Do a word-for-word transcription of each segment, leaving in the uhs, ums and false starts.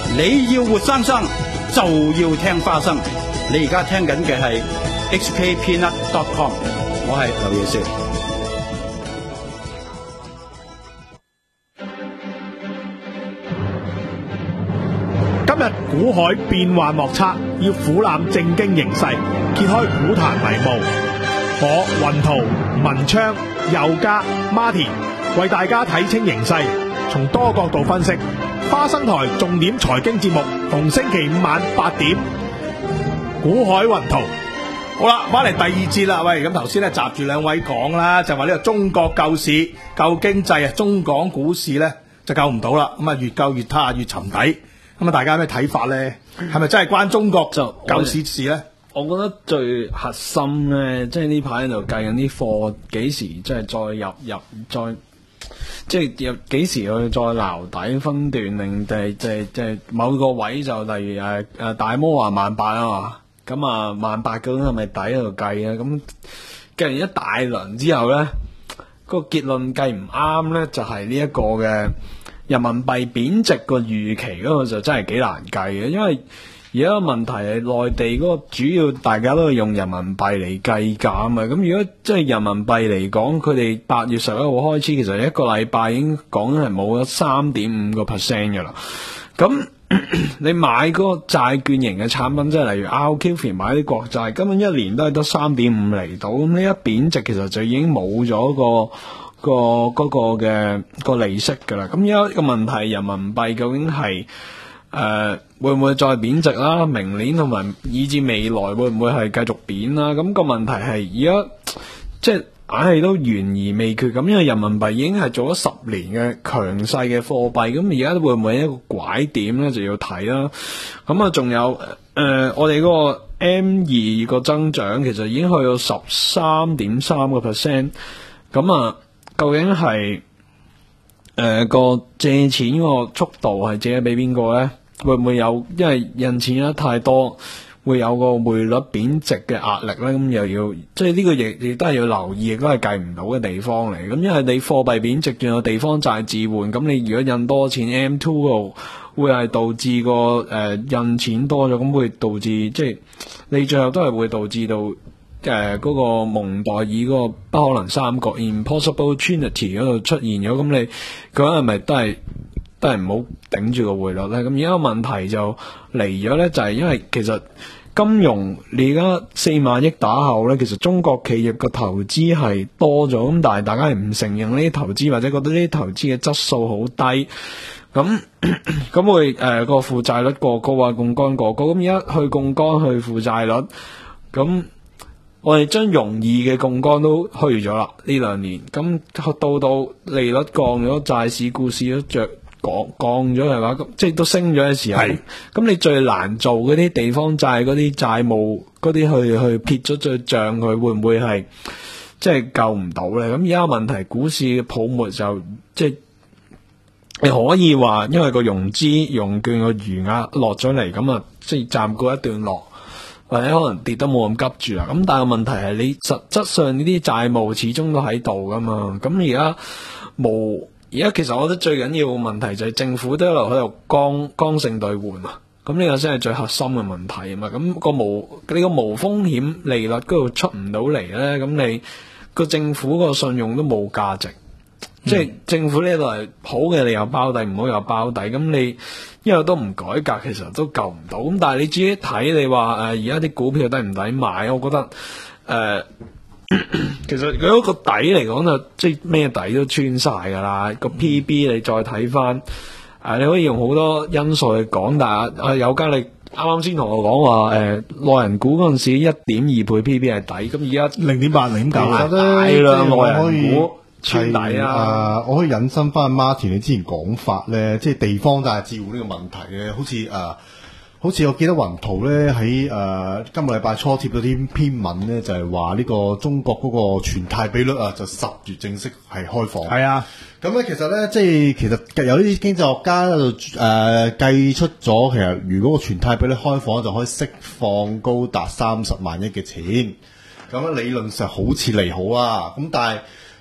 你要活生生就要聽花生。你而家聽緊嘅係 H K Peanut dot com， 我係劉爺少。 今日股海變幻莫測，要俯瞰正經形勢，揭開股壇迷霧。我雲圖、文昌、佑嘉、Martin 為大家睇清形勢，從多角度分析。花生台重點財經節目，逢星期五晚八點，股海雲圖。好啦，翻嚟第二節啦。喂，咁頭先咧集住兩位講啦，就話呢個中國救市、救經濟啊，中港股市咧就救唔到啦。咁啊，越救越差，越沉底。咁啊，大家有咩睇法咧？係咪真係關中國就救市事咧？ 我覺得最核心咧，即係呢排喺度計緊啲貨幾時，即係再入入再，即係入幾時去再撈底分段，令即係即係即係某個位就例如誒誒大摩話萬八啊嘛，咁啊萬八究竟係咪底喺度計啊？咁計完一大輪之後咧，個結論計唔啱咧，就係呢一個嘅人民幣貶值個預期嗰個就真係幾難計嘅，因為而家個問題係內地嗰個主要大家都係用人民幣嚟計價啊嘛，咁如果即係人民幣嚟講，佢哋八月十一號開始，其實一個禮拜已經講緊係冇咗三點五個 percent 嘅啦。咁你買嗰個債券型嘅產品，即係例如 R Q F 買啲國債，根本一年都係得三點五厘到，咁呢一貶值其實就已經冇咗個個嗰個嘅個利息噶啦。咁而家個問題，人民幣究竟係誒、呃、會唔會再貶值啦？明年同埋以至未來會唔會係繼續貶啦？咁、個問題係而家即係硬係都懸而未決咁，因為人民幣已經係做咗十年嘅強勢嘅貨幣，咁而家會唔會一個拐點咧，就要睇啦。咁啊，仲有誒、呃、我哋嗰個 M 二個增長其實已經去到十三點三個 percent， 咁啊。究竟係誒、呃、個借錢個速度係借俾邊個咧？會唔會有因為印錢得太多，會有個匯率貶值嘅壓力咧？咁又要即係呢個亦亦都係要留意，亦都係計唔到嘅地方嚟。咁因為你貨幣貶值，仲有地方債置換，咁你如果印多錢 M 二 度，會係導致個誒、呃、印錢多咗，咁會導致即係你最後都係會導致到。誒，嗰、呃那個蒙代爾嗰個不可能三角 impossible trinity 嗰度出現咗，咁你究竟係咪都係都係唔好頂住個匯率咧？咁而家個問題就嚟咗咧，就係、是、因為其實金融你而家四萬億打後咧，其實中國企業個投資係多咗，咁但係大家係唔承認呢啲投資，或者覺得呢啲投資嘅質素好低，咁咁會誒個負債率過高啊，槓桿過高，咁而家去槓桿去負債率咁。我哋將容易嘅槓桿都去咗啦，呢兩年咁到到利率降咗，債市、股市都着降降咗係嘛，咁即係都升咗嘅時候，咁你最難做嗰啲地方債嗰啲債務嗰啲去去撇咗最賬，佢會唔會係即係救唔到咧？咁而家問題，股市嘅泡沫就即係你可以話，因為個融資融券個餘額落咗嚟，咁啊即係暫告一段落。或者可能跌得冇咁急住啦，咁但係問題係你實質上呢啲債務始終都喺度噶嘛，咁而家冇，而家其實我覺得最緊要嘅問題就係政府都一路喺度剛剛性兌換啊，咁呢個先係最核心嘅問題啊嘛，咁、個無呢個無風險利率嗰度出唔到嚟咧，咁你個政府個信用都冇價值。即係政府呢度係好嘅，你又包底，唔好又包底，咁你一路都唔改革，其實都救唔到。咁但係你自己睇，你話誒而家啲股票抵唔抵買？我覺得誒、呃，其實佢嗰個底嚟講就即係咩底都穿晒噶啦。個 P B 你再睇翻，誒、呃、你可以用好多因素去講，但係誒有間你啱啱先同我講話誒內人股嗰陣時一點二倍 P B 係底，咁而家零點八零點九啊， 大量內人股。係啊！我可以引申翻 Martin 你之前講法咧，即係地方債置換呢個問題咧，好似誒、呃，好似我記得雲圖咧喺誒今個禮拜初貼咗啲篇文咧，就係話呢個中國嗰個存貸比率啊，就十月正式係開放。係啊，咁咧其實咧，即係其實有啲經濟學家喺度誒計出咗，其實如果個存貸比率開放，就可以釋放高達三十萬億嘅錢。咁理論上好似利好啊，咁但係。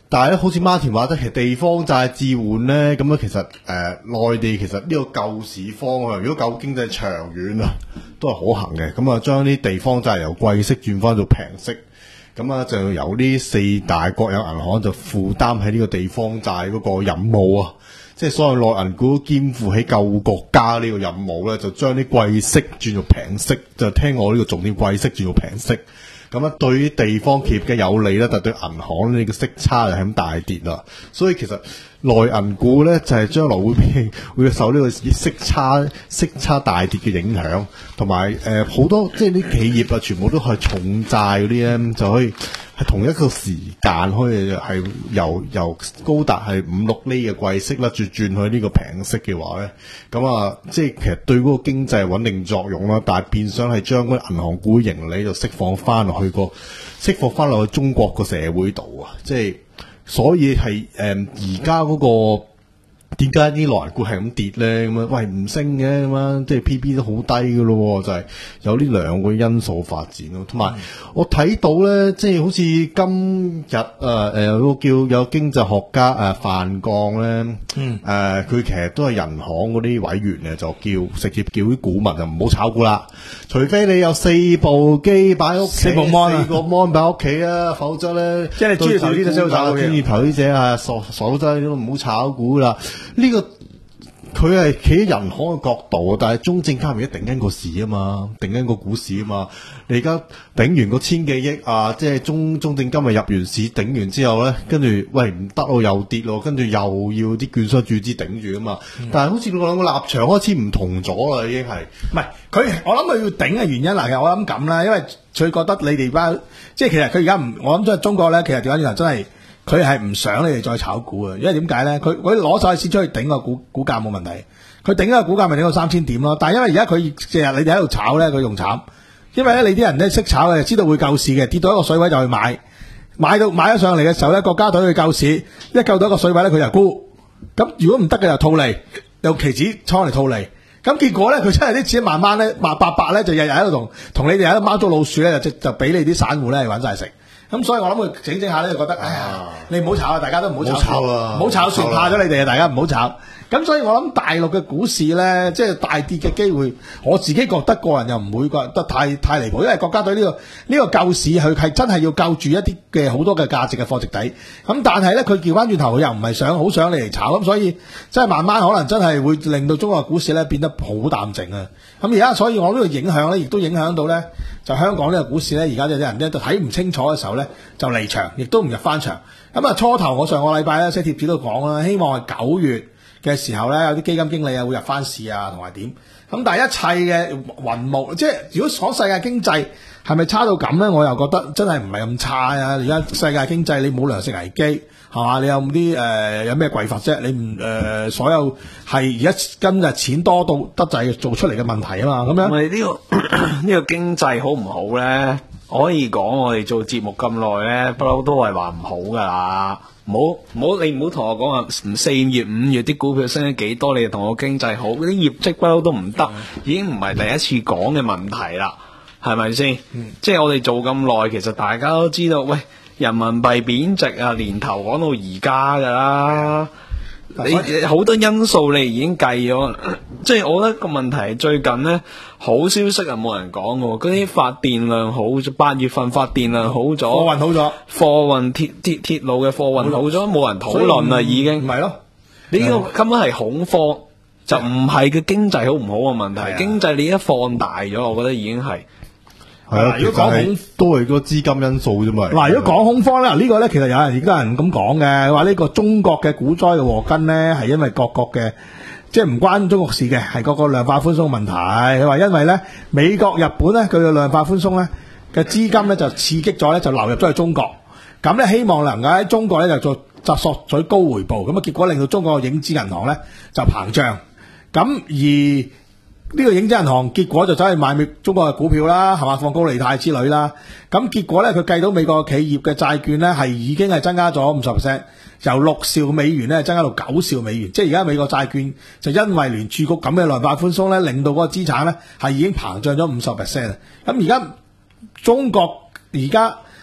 但係咧，好似馬田話齋，其實地方債置換咧，咁樣其實誒、呃、內地其實呢個救市方向，如果救經濟長遠啊，都係可行嘅。咁啊，將啲地方債由貴息轉翻到平息，咁啊就由呢四大國有銀行就負擔喺呢個地方債嗰個任務啊。即係所有內銀股肩負起救國家呢個任務咧，就將啲貴息轉做平息，就聽我呢個重點，貴息轉做平息。咁啊，對於地方企業嘅有利咧，但對銀行呢個息差就係咁大跌啦。所以其實內銀股咧就係將來會變會受呢個息差息差大跌嘅影響，同埋誒好多即係啲企業啊，全部都係重債嗰啲咧，就可以係同一個時間可以係由由高達係五六厘嘅貴息啦，轉轉去呢個平息嘅話咧，咁啊，即係其實對嗰個經濟穩定作用啦，但係變相係將嗰啲銀行股盈利就釋放翻落去個釋放翻落去中國個社會度啊，即係所以係誒而家嗰個。點解啲內銀股係咁跌咧？咁啊，喂唔升嘅咁啊，即係 P B 都好低嘅咯，就係、是、有呢兩個因素發展咯。同埋、嗯、我睇到咧，即係好似今日誒誒有個叫有經濟學家誒、呃、范鋼咧，誒佢、呃、其實都係人行嗰啲委員嘅，就叫直接叫啲股民就唔好炒股啦，除非你有四部機擺喺屋企，四部 mon 啊，四個 mon 擺喺屋企啊，否則咧即係專業投資者先好炒嘅，專業投資者啊，傻傻仔都唔好炒股啦。呢、這個佢係企喺人行嘅角度，但係中證監而家定緊個市啊嘛，定緊個股市啊嘛。你而家頂完個千幾億啊，即係中中證今日入完市頂完之後咧，跟住喂唔得咯，又跌咯，跟住又要啲券商注資頂住啊嘛。嗯、但係好似兩個立場開始唔同咗啦，已經係唔係佢？我諗佢要頂嘅原因嗱，我諗咁啦，因為佢覺得你哋班即係其實佢而家唔，我諗即係中國咧，其實調翻轉頭真係。佢係唔想你哋再炒股啊，因為點解咧？佢佢攞晒錢出去頂個股股價冇問題，佢頂個股價咪頂到三千點咯。但係因為而家佢成日你哋喺度炒咧，佢仲慘，因為咧你啲人咧識炒嘅，知道會救市嘅，跌到一個水位就去買，買到買咗上嚟嘅時候咧，國家隊去救市，一救到一個水位咧，佢就沽。咁如果唔得嘅就套利，用期指倉嚟套利。咁結果咧，佢真係啲錢慢慢咧，白白白咧就日日喺度同同你哋喺度貓捉老鼠咧，就就俾你啲散戶咧揾晒食。咁所以我諗佢整整下咧，就覺得，哎呀，你唔好炒啊！大家都唔好炒， 炒啊！ 唔好炒算怕咗你哋啊！大家唔好炒。咁所以我諗大陸嘅股市咧，即係大跌嘅機會，我自己覺得個人又唔會覺得太太離譜，因為國家隊呢個呢個救市，佢係真係要救住一啲嘅好多嘅價值嘅貨值底。咁但係咧，佢調翻轉頭，佢又唔係想好想你嚟炒，咁所以即係慢慢可能真係會令到中國股市咧變得好淡靜啊！咁而家所以我呢個影響咧，亦都影響到咧，就香港呢個股市咧，而家有啲人咧就睇唔清楚嘅時候咧，就離場，亦都唔入翻場。咁啊，初頭我上個禮拜咧，寫貼紙都講啦，希望係九月嘅時候咧，有啲基金經理啊會入翻市啊，同埋點。咁但係一切嘅雲霧，即係如果講世界經濟係咪差到咁咧？我又覺得真係唔係咁差啊！而家世界經濟你冇糧食危機係嘛？你有啲誒、呃、有咩匱乏啫？你唔誒、呃、所有係而家今日錢多到得滯做出嚟嘅問題啊嘛，咁樣。 我哋呢個呢個經濟好唔好咧？可以講我哋做節目咁耐咧，不嬲都係話唔好噶啦。唔好唔好，你唔好同我講話四月五月啲股票升咗幾多，你就同我經濟好，嗰啲業績不嬲都唔得，已經唔係第一次講嘅問題啦，係咪先？嗯、即係我哋做咁耐，其實大家都知道，喂，人民幣貶值啊，年頭講到而家噶啦。你好多因素你已經計咗，即係我覺得個問題係最近呢，好消息啊冇人講嘅，嗰啲發電量好咗，八月份發電量好咗， 貨運好咗， 貨運鐵鐵鐵路嘅貨運好咗，冇人討論啦已經。 唔係咯， 你呢個根本係恐慌，就唔係個經濟好唔好嘅問題，的經濟你一放大咗，我覺得已經係。 係啊，如果講恐都係個資金因素啫嘛。 嗱，如果講恐慌咧，呢、這個咧其實有人而家人咁講嘅，話呢個中國嘅股災嘅禍根咧係因為各國嘅，即係唔關中國事嘅，係各個量化寬鬆問題。佢話因為咧美國、日本咧佢嘅量化寬鬆咧嘅資金咧就刺激咗咧就流入咗去中國，咁咧希望能夠喺中國咧就做就索取高回報，咁啊結果令到中國嘅影子銀行咧就膨脹，咁而呢個影子銀行結果就走去買美中國嘅股票啦，係嘛，放高利貸之類啦。咁結果咧，佢計到美國企業嘅債券咧係已經係增加咗五十 percent，由六兆美元咧增加到九兆美元。即係而家美國債券就因為聯儲局咁嘅量化寬鬆咧，令到嗰個資產咧係已經膨脹咗五十 percent。咁而家中國而家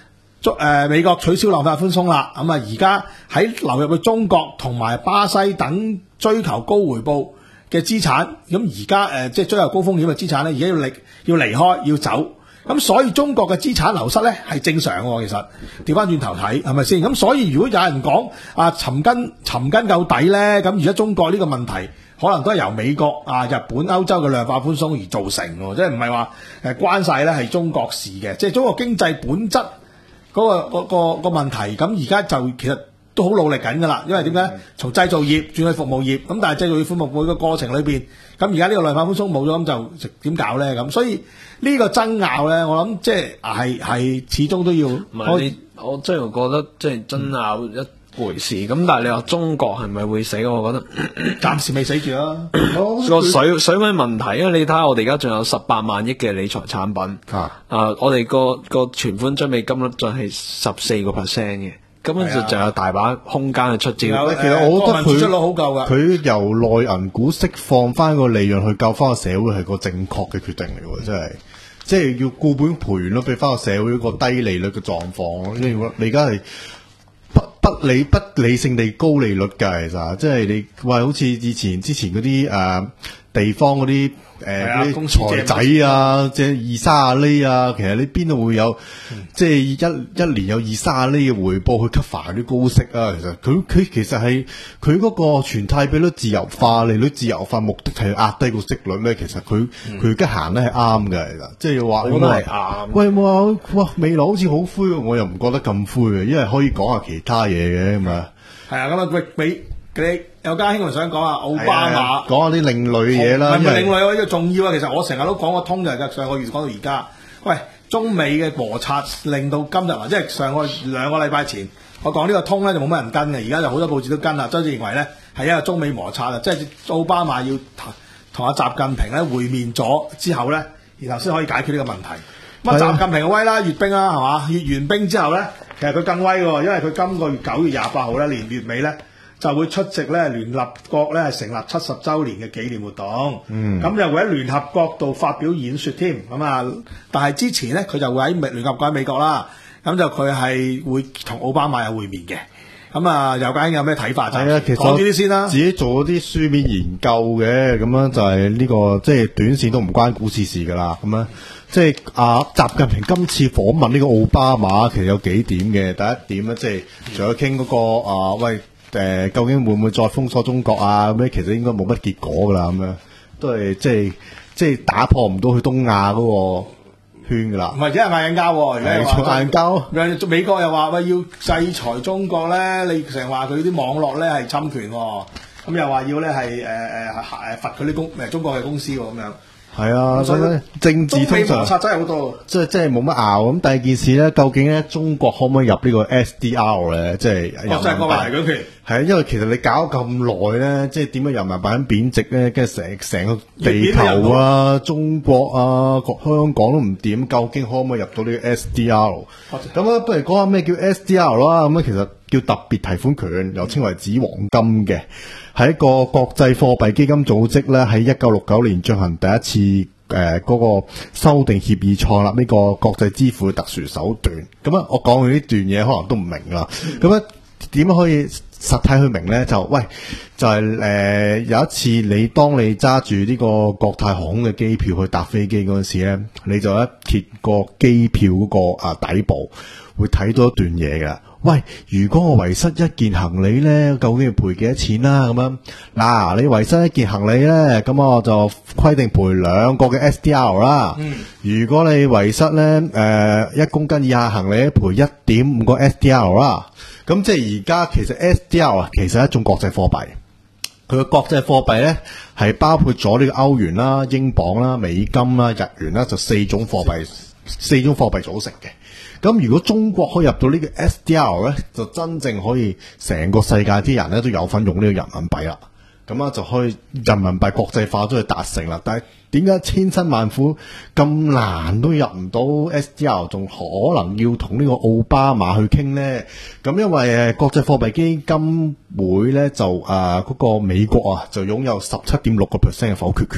中誒美國取消量化寬鬆啦，咁啊而家喺流入去中國同埋巴西等追求高回報嘅資產，咁而家誒即係追求高風險嘅資產咧，而家要離要離開要走，咁所以中國嘅資產流失咧係正常喎。其實調翻轉頭睇係咪先？咁所以如果有人講啊尋根尋根究底咧，咁而家中國呢個問題可能都係由美國啊、日本、歐洲嘅量化寬鬆而造成喎，即係唔係話誒關晒咧係中國事嘅，即係中國經濟本質嗰、個嗰、個、個問題。咁而家就其實都好努力緊㗎啦，因為點解？從製造業轉去服務業，咁但係製造業服務業嘅過程裏邊，咁而家呢個量化寬鬆冇咗，咁就點搞咧？咁所以呢個爭拗咧，我諗即係係係始終都要。 唔係你，我真係覺得即係爭拗一回事。咁、嗯、但係你話中國係咪會死？我覺得暫時未死住啦。 個水水位問題，因為你睇下我哋而家仲有十八萬億嘅理財產品啊，啊我哋個個存款準備金率就係十四個 percent 嘅。根本就就有大把空間去出招。 其實我覺得佢出好夠㗎。 佢由內銀股釋放翻個利潤去救翻個社會係個正確嘅決定嚟喎，真係。即係要固本培元咯，俾翻個社會一個低利率嘅狀況咯。因為你而家係不不理不理性地高利率㗎，其實即係你話好似以前之前嗰啲誒地方嗰啲。誒嗰啲財仔啊，即係二三十厘啊，其實你邊度會有，嗯、即係一一年有二三十厘嘅回報去 cover 啲高息啊？其實佢佢其實係佢嗰個存貸比率自由化、利率自由化目的係壓低個息率咧。其實佢佢而家行咧係啱嘅，其實即係話我覺得係啱。喂，哇哇未來好似好灰，我又唔覺得咁灰嘅，因為可以講下其他嘢嘅咁啊。係啊，咁啊，俾你。有家兄想講啊，奧巴馬講下啲另類嘢啦， 唔係另類喎，呢個重要啊！其實我成日都講個通就係上個月講到而家。喂，中美嘅摩擦令到今日啊，即係上個兩個禮拜前，我講呢個通咧就冇乜人跟嘅，而家就好多報紙都跟啦。周志認為咧係因為中美摩擦啊，即係奧巴馬要同阿習近平咧會面咗之後咧，然後先可以解決呢個問題。咁啊，習近平嘅威啦，閱兵啦，係嘛？閱完兵之後咧，其實佢更威喎，因為佢今個月九月廿八號咧，年月尾咧。就會出席咧聯合國咧成立七十週年嘅紀念活動，嗯，咁就會喺聯合國度發表演說添，咁啊，但係之前咧佢就會喺聯合國喺美國啦，咁就佢係會同奧巴馬有會面嘅，咁啊，有間有咩睇法？ 係啊，其實講呢啲先啦， 自己做咗啲書面研究嘅，咁樣就係呢、這個即係、就是、短線都唔關股市事噶啦，咁樣即係啊習近平今次訪問呢個奧巴馬，其實有幾點嘅，第一點咧即係仲有傾嗰個啊喂。誒、呃，究竟會唔會再封鎖中國啊？咁其實應該冇乜結果噶啦，咁樣都係即係即係打破唔到去東亞嗰個圈噶啦。 唔係，而家係嗌緊交，而家嗌緊交。 美國又話喂要制裁中國咧，你成日話佢啲網絡咧係侵權，咁又話要咧係誒誒誒罰佢啲公誒中國嘅公司咁樣。 係啊，所以咧政治通常摩擦真係好多， 即係即係冇乜拗咁。第二件事咧，究竟咧中國可唔可以入呢個 S D R 咧？即係人民幣。 係啊，因為其實你搞咁耐咧，即係點樣人民幣喺貶值咧？跟住成成個地球啊、中國啊、各香港都唔掂，究竟可唔可以入到呢個 S D R？咁啊，不如講下咩叫 S D R 啦。咁啊，其實叫特別提款權，又稱為紙黃金嘅。係一個國際貨幣基金組織咧，喺一九六九年進行第一次誒嗰、呃那個修訂協議，創立呢個國際支付嘅特殊手段。咁啊，我講佢呢段嘢可能都唔明啦。咁啊，點樣可以實體去明咧？就喂，就係、是、誒、呃、有一次你當你揸住呢個國泰航空嘅機票去搭飛機嗰陣時咧，你就一揭個機票嗰、那個啊底部，會睇到一段嘢㗎。喂，如果我遺失一件行李咧，究竟要賠幾多錢啦？咁樣嗱，你遺失一件行李咧，咁我就規定賠兩個嘅 S D R 啦。嗯、如果你遺失咧，誒、呃、一公斤以下行李，賠一點五個 S D R 啦。咁即係而家其實 S D R 啊，其實係一種國際貨幣。佢嘅國際貨幣咧係包括咗呢個歐元啦、英鎊啦、美金啦、日元啦，就四種貨幣，四種貨幣組成嘅。咁如果中國可以入到呢個 S D R 咧，就真正可以成個世界啲人咧都有份用呢個人民幣啦。咁啊就可以人民幣國際化都係達成啦。但係點解千辛萬苦咁難都入唔到 S D R， 仲可能要同呢個奧巴馬去傾呢？咁因為誒國際貨幣基金會咧就誒嗰、呃那個美國啊就擁有十七點六個 percent 嘅否決權。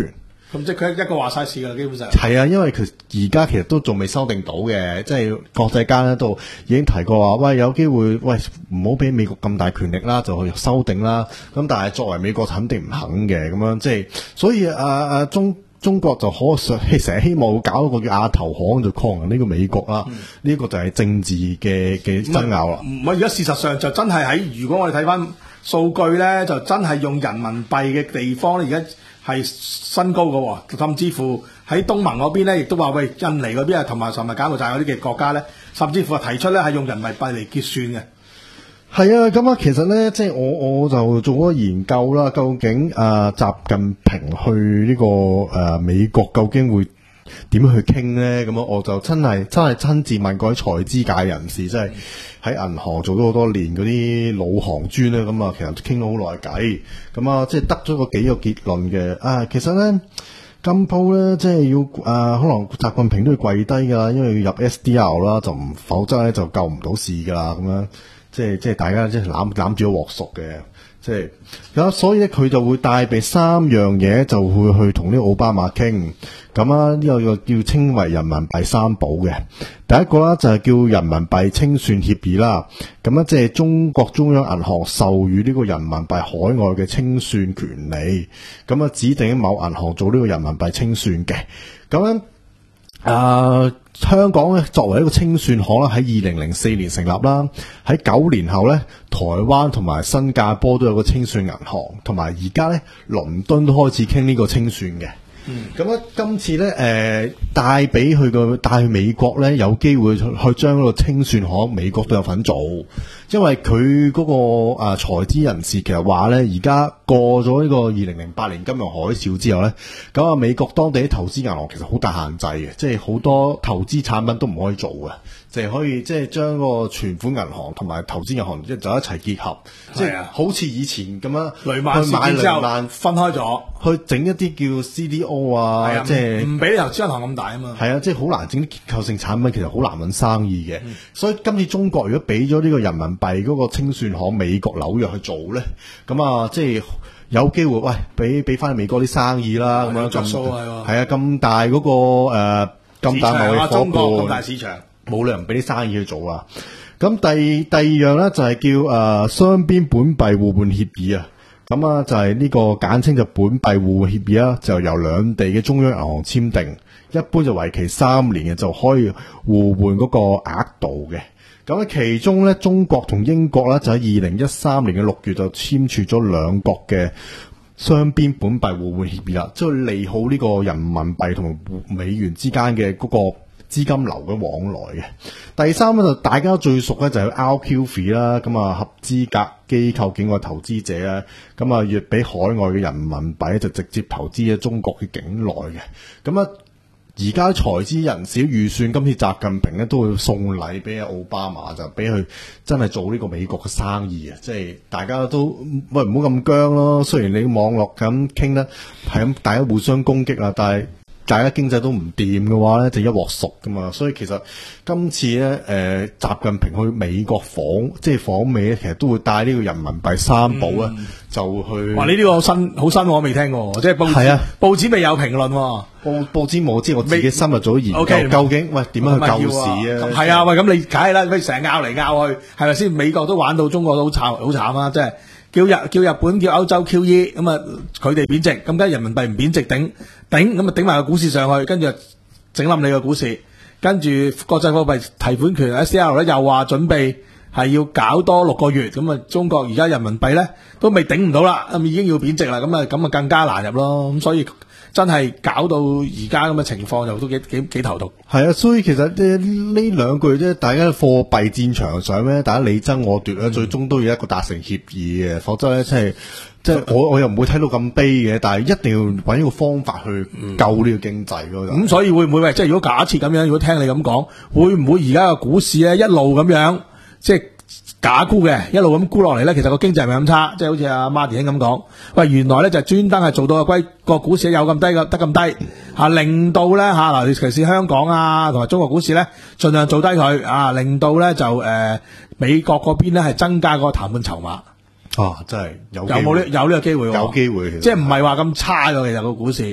咁即係佢一個話晒事㗎啦，基本上。 係啊，因為佢而家其實都仲未修訂到嘅，即係國際間咧都已經提過話，喂有機會，喂唔好俾美國咁大權力啦，就去修訂啦。咁但係作為美國肯定唔肯嘅，咁樣即係，所以啊啊中中國就可想成日希望搞一個叫亞投行就抗衡呢個美國啦。呢、嗯、一個就係政治嘅嘅爭拗啦。 唔係而家事實上就真係喺，如果我哋睇翻數據咧，就真係用人民幣嘅地方咧，而家係新高嘅喎，甚至乎喺東盟嗰邊咧，亦都話喂，印尼嗰邊啊，同埋甚至柬埔寨嗰啲嘅國家咧，甚至乎係提出咧係用人民幣嚟結算嘅。 係啊，咁啊，其實咧，即係我我就做咗研究啦，究竟啊習近平去呢、這個誒、呃、美國究竟會點樣去傾咧？咁樣我就真係真係親自問過啲財資界人士，即係喺銀行做咗好多年嗰啲老行專咧，咁啊，其實傾咗好耐偈，咁啊，即係得咗個幾個結論嘅。啊，其實咧今鋪咧，即係要誒、呃，可能習近平都要跪低噶啦，因為要入 S D R 啦，就唔否則咧就救唔到市噶啦，咁樣。即係即係大家即係攬攬住個鑊熟嘅，即係咁，所以咧佢就會帶備三樣嘢，就會去同呢個奧巴馬傾。咁啊，呢個個叫稱為人民幣三寶嘅。第一個啦就係叫人民幣清算協議啦。咁咧即係中國中央銀行授予呢個人民幣海外嘅清算權利。咁啊指定某銀行做呢個人民幣清算嘅。咁咧啊。香港咧作為一個清算行啦，喺二零零四年成立啦。喺九年後咧，台灣同埋新加坡都有個清算銀行，同埋而家咧倫敦都開始傾呢個清算嘅。咁咧、嗯，今次咧誒帶俾佢個帶去美國咧，有機會去將嗰個清算行美國都有份做，因為佢嗰、那個啊財資人士其實話咧，而家過咗呢個二零零八年金融海嘯之後咧，咁啊美國當地啲投資銀行其實好大限制嘅，即係好多投資產品都唔可以做嘅，就係可以即係將個存款銀行同埋投資銀行即係就一齊結合，即係、啊、好似以前咁樣雷曼事件之後分開咗， 去整一啲叫 C D O 啊，即係唔俾投資銀行咁大啊嘛。 係啊，即係好難整啲結構性產品，其實好難揾生意嘅。嗯、所以今次中國如果俾咗呢個人民幣嗰個清算行美國紐約去做咧，咁啊，即係有機會喂，俾俾翻美國啲生意啦，咁樣咁係啊，咁大嗰、嗰個誒咁、呃、大貿易夥伴， 咁大市場， 冇理由唔俾啲生意去做啊。咁第第二樣咧就係叫誒、呃、雙邊本幣互換協議啊。咁啊，就係呢個簡稱就本幣互換協議啦，就由兩地嘅中央銀行簽訂，一般就為期三年嘅，就可以互換嗰個額度嘅。咁喺其中咧，中國同英國咧就喺二零一三年嘅六月就簽署咗兩國嘅雙邊本幣互換協議啦，即係利好呢個人民幣同美元之間嘅嗰個資金流嘅往來嘅。第三咧就大家最熟咧就係 R Q F I 啦，咁啊合資格機構境外投資者咧，咁啊越俾海外嘅人民幣就直接投資喺中國嘅境內嘅。咁啊而家財資人士預算今次習近平咧都會送禮俾奧巴馬，就俾佢真係做呢個美國嘅生意啊！即係大家都喂唔好咁僵咯。雖然你網絡咁傾得係咁，大家互相攻擊啦，但係大家經濟都唔掂嘅話咧，就一鑊熟噶嘛。所以其實今次咧，誒、呃、習近平去美國訪，即係訪美咧，其實都會帶呢個人民幣三寶咧，嗯、就去。 哇！你呢個好新好新，我未聽過，即係報紙，係啊、報紙未有評論喎。 報報紙冇知，我自己深入咗研究，okay, 究竟喂點樣去救市啊？ 係啊，喂咁你梗係啦，喂成日拗嚟拗去，係咪先？美國都玩到中國都好慘，好慘啊！即係叫日叫日本叫歐洲 Q E， 咁啊佢哋貶值，咁梗係人民幣唔貶值頂頂，咁啊頂埋個股市上去，跟住整冧你個股市，跟住國際貨幣提款權 S D R 咧又話準備係要搞多六個月，咁啊中國而家人民幣咧都未頂唔到啦，咁已經要貶值啦，咁啊咁啊更加難入咯，咁所以。真係搞到而家咁嘅情況，就都幾幾幾頭痛。 係啊，所以其實呢呢兩句啫，大家貨幣戰場上咧，大家你爭我奪咧，嗯、最終都要一個達成協議嘅，否則咧，即係即係我我又唔會睇到咁悲嘅，但係一定要揾一個方法去救呢個經濟咯。咁、 嗯、所以會唔會喂？即係如果假設咁樣，如果聽你咁講，會唔會而家個股市咧一路咁樣即係？假沽嘅一路咁沽落嚟咧，其實個經濟係咪咁差？即係好似阿孖田兄咁講，喂，原來咧就專登係做到個龜個股市有咁低嘅，得咁低吓，令到咧吓嗱，尤其是香港啊同埋中國股市咧，盡量做低佢啊，令到咧就誒、呃、美國嗰邊咧係增加個談判籌碼。 啊，真係有有冇呢有呢個機會？ 有機會， 即係唔係話咁差嘅，其實個股市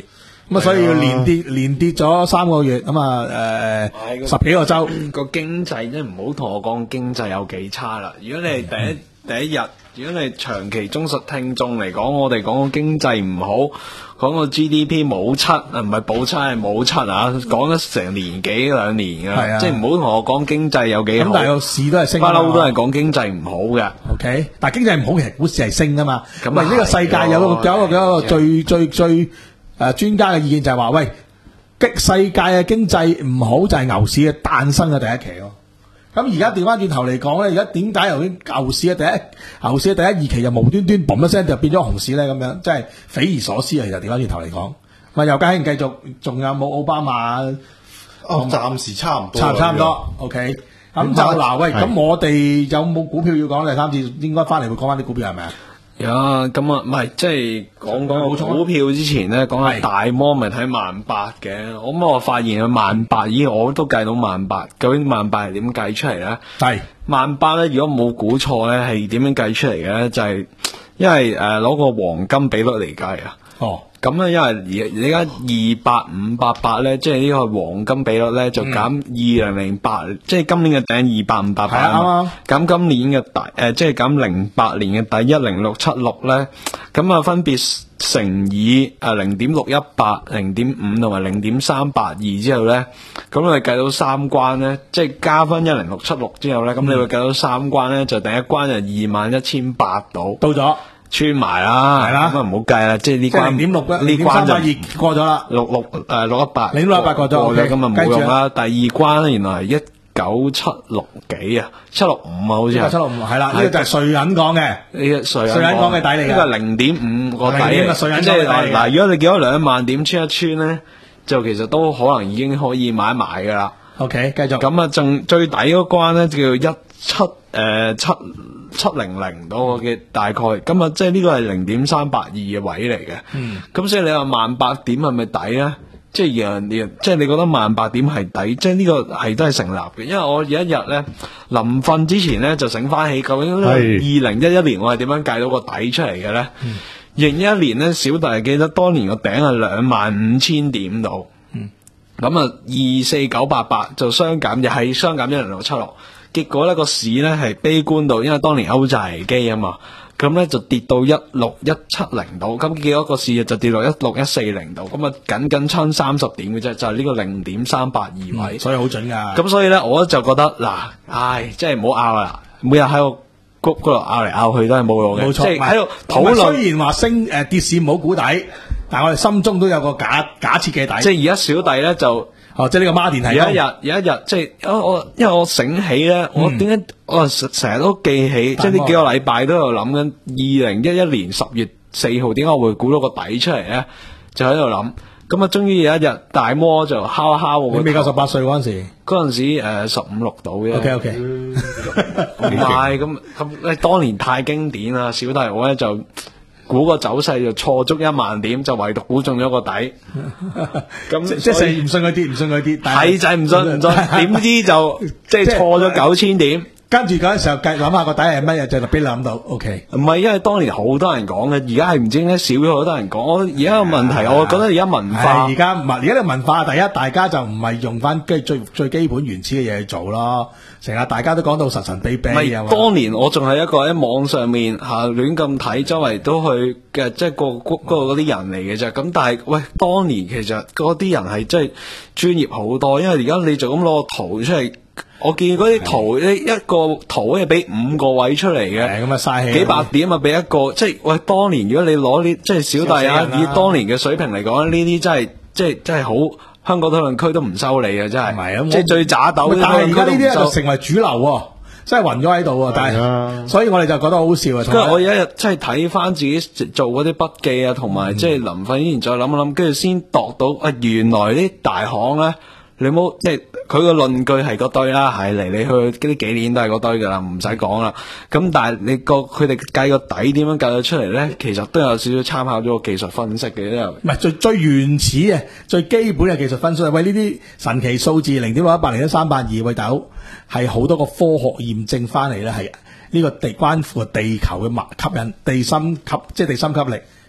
咁啊，所以要連跌連跌咗三個月，咁啊誒十幾個週。 個經濟真係唔好同我講經濟有幾差啦。如果你係第一、嗯、第一日，如果你係長期忠實聽眾嚟講，我哋講個經濟唔好，講個 G D P 冇七啊，唔係保七係冇七啊，講咗成年幾兩年噶啦，即係唔好同我講經濟有幾好。咁但係個市都係升，不嬲都係講經濟唔好嘅。OK， 但係經濟唔好，其實股市係升噶嘛。咁啊，呢個世界有個有一個有一個最最最誒專家嘅意見就係話，喂，世界嘅經濟唔好就係牛市嘅誕生嘅第一期咯。咁而家調翻轉頭嚟講咧，而家點解由啲牛市嘅第一牛市嘅第一二期就無端端嘣一聲就變咗熊市咧？咁樣真係匪夷所思啊！其實調翻轉頭嚟講，咪又家興繼續，仲有冇奧巴馬？ 哦，暫時差唔多， 差唔差唔多。OK，咁就嗱，喂，咁我哋有冇股票要講？第三次應該翻嚟會講翻啲股票係咪啊？ 有啊，咁啊，唔係即係講講股票之前咧，講下大摩咪睇萬八嘅，咁我發現佢萬八，咦，我都計到萬八，究竟萬八係點計出嚟咧？係萬八咧，如果冇估錯咧，係點樣計出嚟嘅咧？就係、是、因為誒攞、呃、個黃金比率嚟計啊。哦。咁咧，因為而而家二八五八八咧，即係呢個黃金比率咧，就減二零零八，即係今年嘅頂二八五八八。係啊，減今年嘅底，誒、呃，即係減零八年嘅底一零六七六咧，咁啊分別乘以誒零點六一八、零點五同埋零點三八二之後咧，咁我哋計到三關咧，即係加分一零六七六之後咧，咁、嗯、你會計到三關咧，就第一關就二萬一千八到。到咗。穿埋啦，係啦，咁啊唔好計啦，即係呢關零點六呢關就過咗啦，六六誒六一八，零六一八過咗，過咗咁啊冇用啦。第二關咧原來係一九七六幾啊，七六五啊，好似係七六五，係啦，呢個就係瑞銀講嘅，呢個瑞銀講嘅底嚟嘅，呢個係零點五個底嚟，即係嗱，如果你見到兩萬點穿一穿咧，就其實都可能已經可以買一買噶啦。OK，繼續。咁啊，仲最底嗰關咧就叫一七誒七。七零零到嘅大概，咁啊，即係呢個係零點三八二嘅位嚟嘅。嗯，咁所以你話萬八點係咪底咧？即係人哋，即係你覺得萬八點係底，即係呢個係都係成立嘅。因為我有一日咧臨瞓之前咧就醒翻起，究竟二零一一年我係點樣計到個底出嚟嘅咧？二零一一年咧，小弟記得當年個頂係兩萬五千點度。嗯，咁啊二四九八八就雙減，又係雙減一零六七六。結果咧個市咧係悲觀到，因為當年歐債危機啊嘛，咁咧就跌到一六一七零度，咁結果個市就跌到一六一四零度，咁啊僅僅差三十點嘅啫，就係、是、呢個零點三八二位，嗯、所以好準噶。咁所以咧，我就覺得嗱，唉，真係唔好拗啦，每日喺個谷嗰度拗嚟拗去都係冇用嘅，冇錯，即係喺度討論。雖然話升誒、呃、跌市唔好估底，但係我哋心中都有個假假設嘅底。即係而家小弟咧就。哦，即係呢個孖電係有一日，有一日即係我，因為我醒起咧，嗯、我點解我成日都記起，即係呢幾個禮拜都有諗緊二零一一年十月四號點解我會估到個底出嚟咧？就喺度諗，咁啊，終於有一日大摩就敲一敲我。你未夠十八歲嗰陣時？嗰陣時誒十五六度嘅。O K O K，唔係咁咁，你當年太經典啦，小弟我咧就。估個走勢就錯足一萬點，就唯獨估中咗個底。咁即係唔信佢跌，唔信佢跌，係就係唔信唔信，點知就即係錯咗九千點。跟住嗰陣時候計諗下個底係乜嘢，就俾你諗到。O K， 唔係因為當年好多人講嘅，而家係唔知點解少咗好多人講。我而家個問題，我覺得而家文化，而家文而家嘅文化，第一大家就唔係用翻最最基本原始嘅嘢去做咯。成日大家都講到神神秘秘。唔係，當年我仲係一個喺網上面嚇亂咁睇，周圍都去嘅，即係個嗰嗰啲人嚟嘅啫。咁但係喂，當年其實嗰啲人係真係專業好多，因為而家你就咁攞個圖出嚟。我見嗰啲圖，一一個圖係俾五個位出嚟嘅，咁啊嘥氣，幾百點啊俾一個，即係喂，當年如果你攞呢，即係小弟啊，以當年嘅水平嚟講，呢啲真係，即係真係好，香港討論區都唔收你嘅，真係，係啊，即係最渣斗。但係而家呢啲就成為主流喎，真係暈咗喺度啊！但係，所以我哋就覺得好笑啊。跟住我有一日真係睇翻自己做嗰啲筆記啊，同埋即係臨瞓之前再諗一諗，跟住先度到啊，原來啲大行咧。你冇即係佢個論據係嗰堆啦，係嚟嚟去去呢幾年都係嗰堆噶啦，唔使講啦。咁但係你個佢哋計個底點樣計到出嚟咧？其實都有少少參考咗個技術分析嘅，因為唔係最最原始嘅、最基本嘅技術分析。喂，呢啲神奇數字零點六一八、零點三八二，喂大佬係好多個科學驗證翻嚟咧，係呢個地關乎地球嘅物吸引地心吸，即係地心吸力。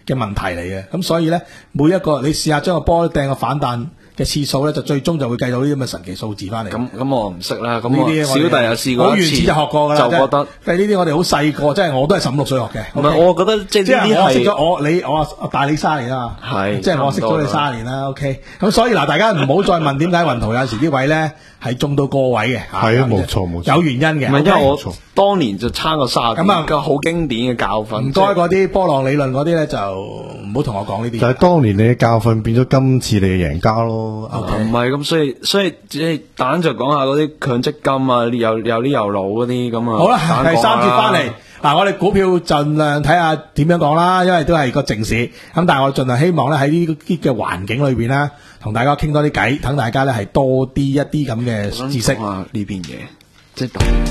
嘅問題嚟嘅。咁所以咧，每一個你試下將個波掟個反彈嘅次數咧，就最終就會計到呢啲咁嘅神奇數字翻嚟。 咁咁我唔識啦，咁呢啲我小弟有試過好一次， 原始就學過㗎啦， 就覺得但係呢啲我哋好細個，即係我都係十五六歲學嘅。 唔係，我覺得即即係呢啲係我識咗係我你我我大你卅年啦， 係即係我識咗你卅年啦。OK，咁所以嗱，大家唔好再問點解雲圖有陣時啲位咧係中到個位嘅， 係啊，冇錯冇錯， 有原因嘅。 唔係因為 OK？ 我當年就差過卅咁啊個好經典嘅教訓。 唔該嗰啲波浪理論嗰啲咧就唔好同我講呢啲。 就係當年你嘅教訓變咗今次你嘅贏家咯。 唔係咁，所以所以即係蛋就講下嗰啲強積金啊，有有啲有腦嗰啲咁啊。 好啦， 蛋第三節講啦翻嚟嗱，我哋股票盡量睇下點樣講啦，因為都係個靜市。咁但係我盡量希望咧喺呢啲嘅環境裏邊啦，同大家傾多啲偈，等大家咧係多啲一啲咁嘅知識。 啊呢邊嘢，即係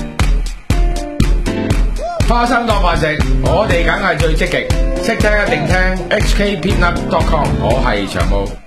花生當飯食，我哋梗係最積極，識聽一定聽 H K Peanut dot com，我係長毛。